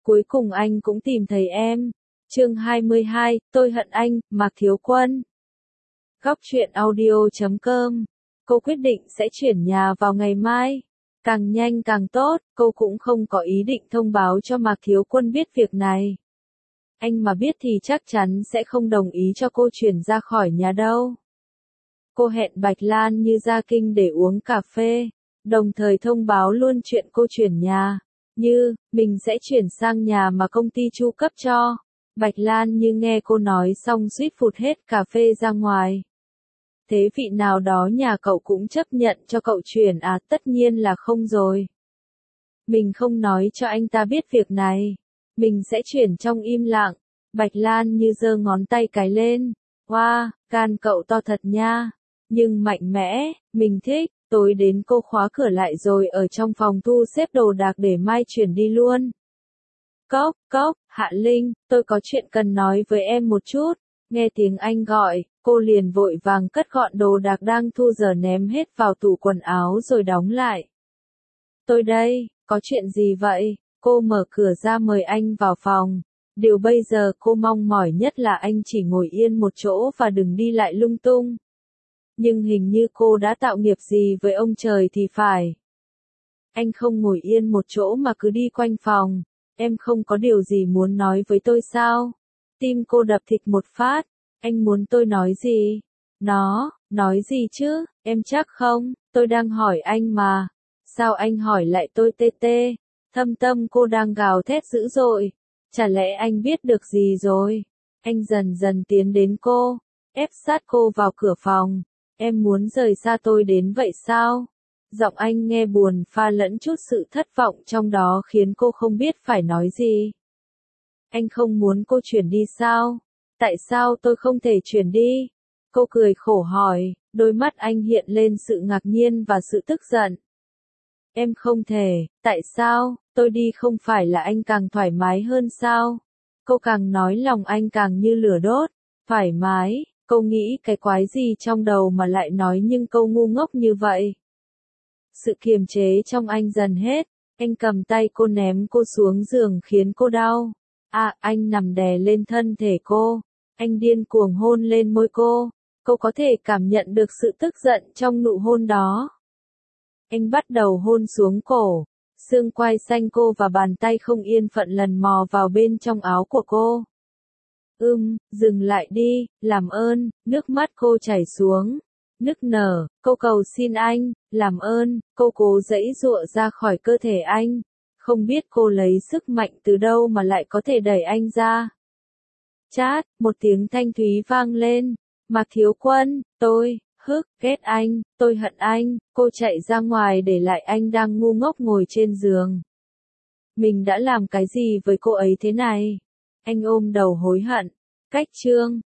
Cuối cùng anh cũng tìm thấy em. Chương 22, tôi hận anh, Mạc Thiếu Quân. Góc truyện audio.com. Cô quyết định sẽ chuyển nhà vào ngày mai. Càng nhanh càng tốt, cô cũng không có ý định thông báo cho Mạc Thiếu Quân biết việc này. Anh mà biết thì chắc chắn sẽ không đồng ý cho cô chuyển ra khỏi nhà đâu. Cô hẹn Bạch Lan Như ra kinh để uống cà phê, đồng thời thông báo luôn chuyện cô chuyển nhà. Như, mình sẽ chuyển sang nhà mà công ty chu cấp cho. Bạch Lan Như nghe cô nói xong suýt phụt hết cà phê ra ngoài. Thế vị nào đó nhà cậu cũng chấp nhận cho cậu chuyển à? Tất nhiên là không rồi. Mình không nói cho anh ta biết việc này. Mình sẽ chuyển trong im lặng. Bạch Lan Như giơ ngón tay cái lên. Wow, gan cậu to thật nha. Nhưng mạnh mẽ, mình thích. Tối đến cô khóa cửa lại rồi ở trong phòng thu xếp đồ đạc để mai chuyển đi luôn. Cốc, Hạ Linh, tôi có chuyện cần nói với em một chút. Nghe tiếng anh gọi, cô liền vội vàng cất gọn đồ đạc đang thu giờ ném hết vào tủ quần áo rồi đóng lại. Tôi đây, có chuyện gì vậy? Cô mở cửa ra mời anh vào phòng. Điều bây giờ cô mong mỏi nhất là anh chỉ ngồi yên một chỗ và đừng đi lại lung tung. Nhưng hình như cô đã tạo nghiệp gì với ông trời thì phải. Anh không ngồi yên một chỗ mà cứ đi quanh phòng. Em không có điều gì muốn nói với tôi sao? Tim cô đập thịch một phát. Anh muốn tôi nói gì? Nói gì chứ? Em chắc không? Tôi đang hỏi anh mà. Sao anh hỏi lại tôi tê tê? Thâm tâm cô đang gào thét dữ dội. Chả lẽ anh biết được gì rồi? Anh dần dần tiến đến cô, ép sát cô vào cửa phòng. Em muốn rời xa tôi đến vậy sao? Giọng anh nghe buồn pha lẫn chút sự thất vọng trong đó khiến cô không biết phải nói gì. Anh không muốn cô chuyển đi sao? Tại sao tôi không thể chuyển đi? Cô cười khổ hỏi, đôi mắt anh hiện lên sự ngạc nhiên và sự tức giận. Em không thể, tại sao? Tôi đi không phải là anh càng thoải mái hơn sao? Cô càng nói lòng anh càng như lửa đốt. Thoải mái, cô nghĩ cái quái gì trong đầu mà lại nói nhưng câu ngu ngốc như vậy. Sự kiềm chế trong anh dần hết, anh cầm tay cô ném cô xuống giường khiến cô đau. Anh nằm đè lên thân thể cô, anh điên cuồng hôn lên môi cô có thể cảm nhận được sự tức giận trong nụ hôn đó. Anh bắt đầu hôn xuống cổ, xương quai xanh cô và bàn tay không yên phận lần mò vào bên trong áo của cô. Dừng lại đi, làm ơn, nước mắt cô chảy xuống. Nức nở, cô cầu xin anh, làm ơn, cô cố giãy giụa ra khỏi cơ thể anh. Không biết cô lấy sức mạnh từ đâu mà lại có thể đẩy anh ra. Chát, một tiếng thanh thúy vang lên. Mạc Thiếu Quân, tôi, ghét anh, tôi hận anh. Cô chạy ra ngoài để lại anh đang ngu ngốc ngồi trên giường. Mình đã làm cái gì với cô ấy thế này? Anh ôm đầu hối hận. Cách chương